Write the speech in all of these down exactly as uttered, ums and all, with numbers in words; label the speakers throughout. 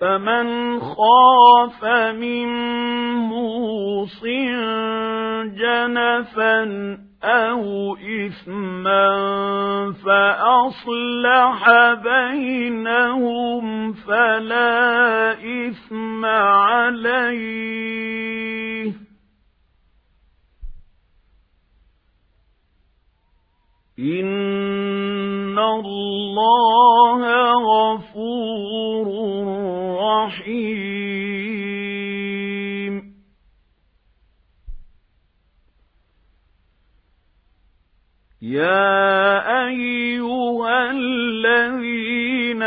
Speaker 1: فمن خاف من موص جنفا أو إثما فأصلح بينهم فلا إثم عليه إن الله غفور رحيم. يا أيها الذين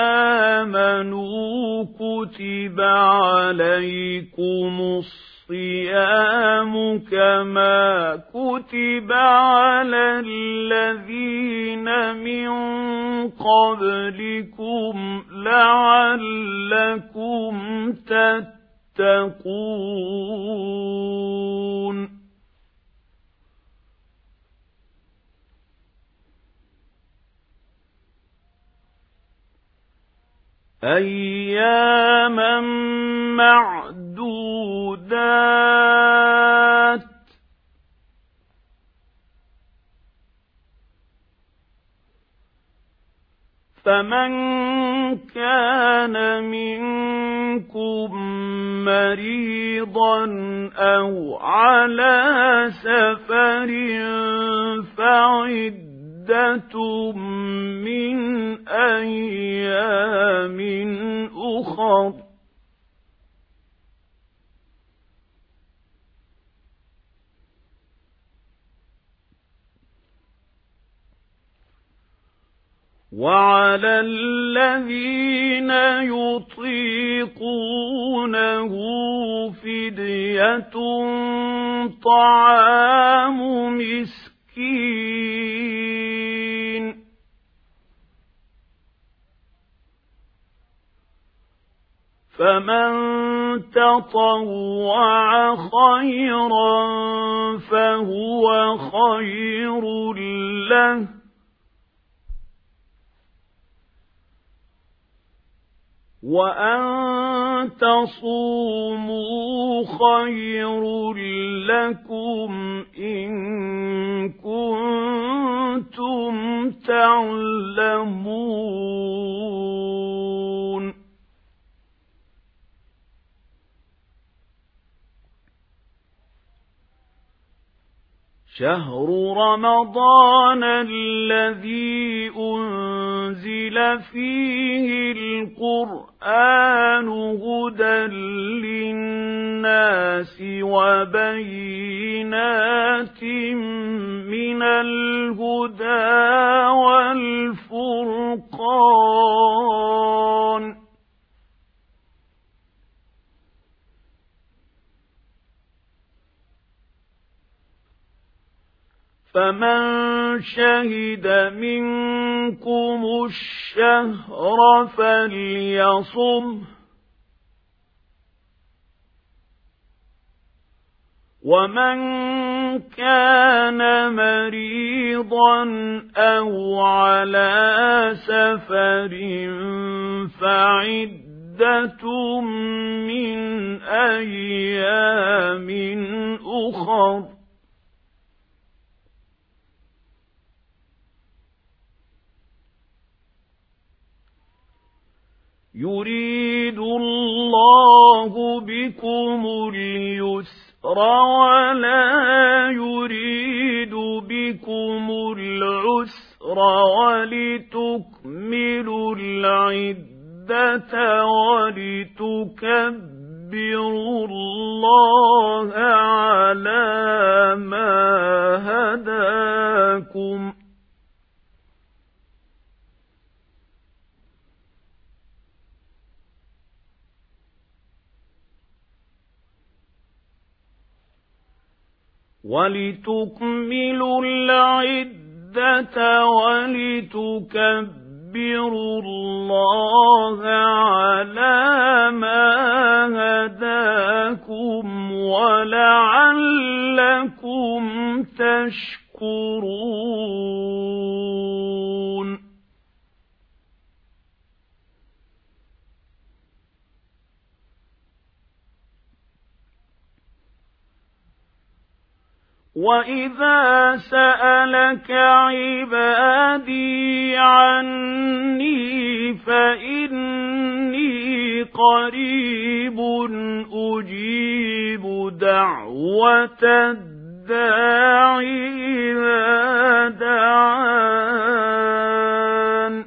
Speaker 1: آمنوا كتب عليكم الصيام كما كتب على الذين من قبلكم لعلكم تتقون. أياما معدودات فمن كان منكم مريضا أو على سفر فعدة من أيام أخر وعلى الذين يطيقونه فدية طعام مسكين فمن تطوع خيرا فهو خير له وأن تصوموا خير لكم إن كنتم تعلمون. شهر رمضان الذي أنزل فيه القرآن هدى للناس وبينات من الهدى والفرقان فمن شهد منكم الشهر فليصمه ومن كان مريضا أو على سفر فعدة من أيام أخر يريد الله بكم اليسر ولا يريد بكم العسر ولتكملوا العدة ولتكبروا الله على ما هداكم ولتكملوا العدة ولتكبروا الله على ما هداكم ولعلكم تشكرون. وَإِذَا سَأَلَكَ عِبَادِي عَنِّي فَإِنِّي قَرِيبٌ أُجِيبُ دَعْوَةَ الدَّاعِ إِذَا دَعَانِ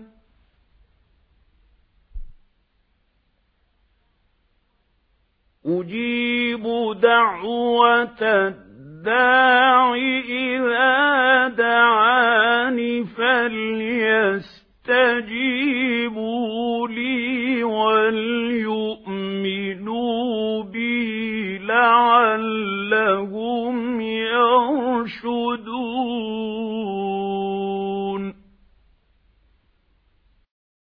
Speaker 1: أُجِيبُ دَعْوَةَ الدَّاعِ إِذَا دَعَانِ فَلْيَسْتَجِيبُوا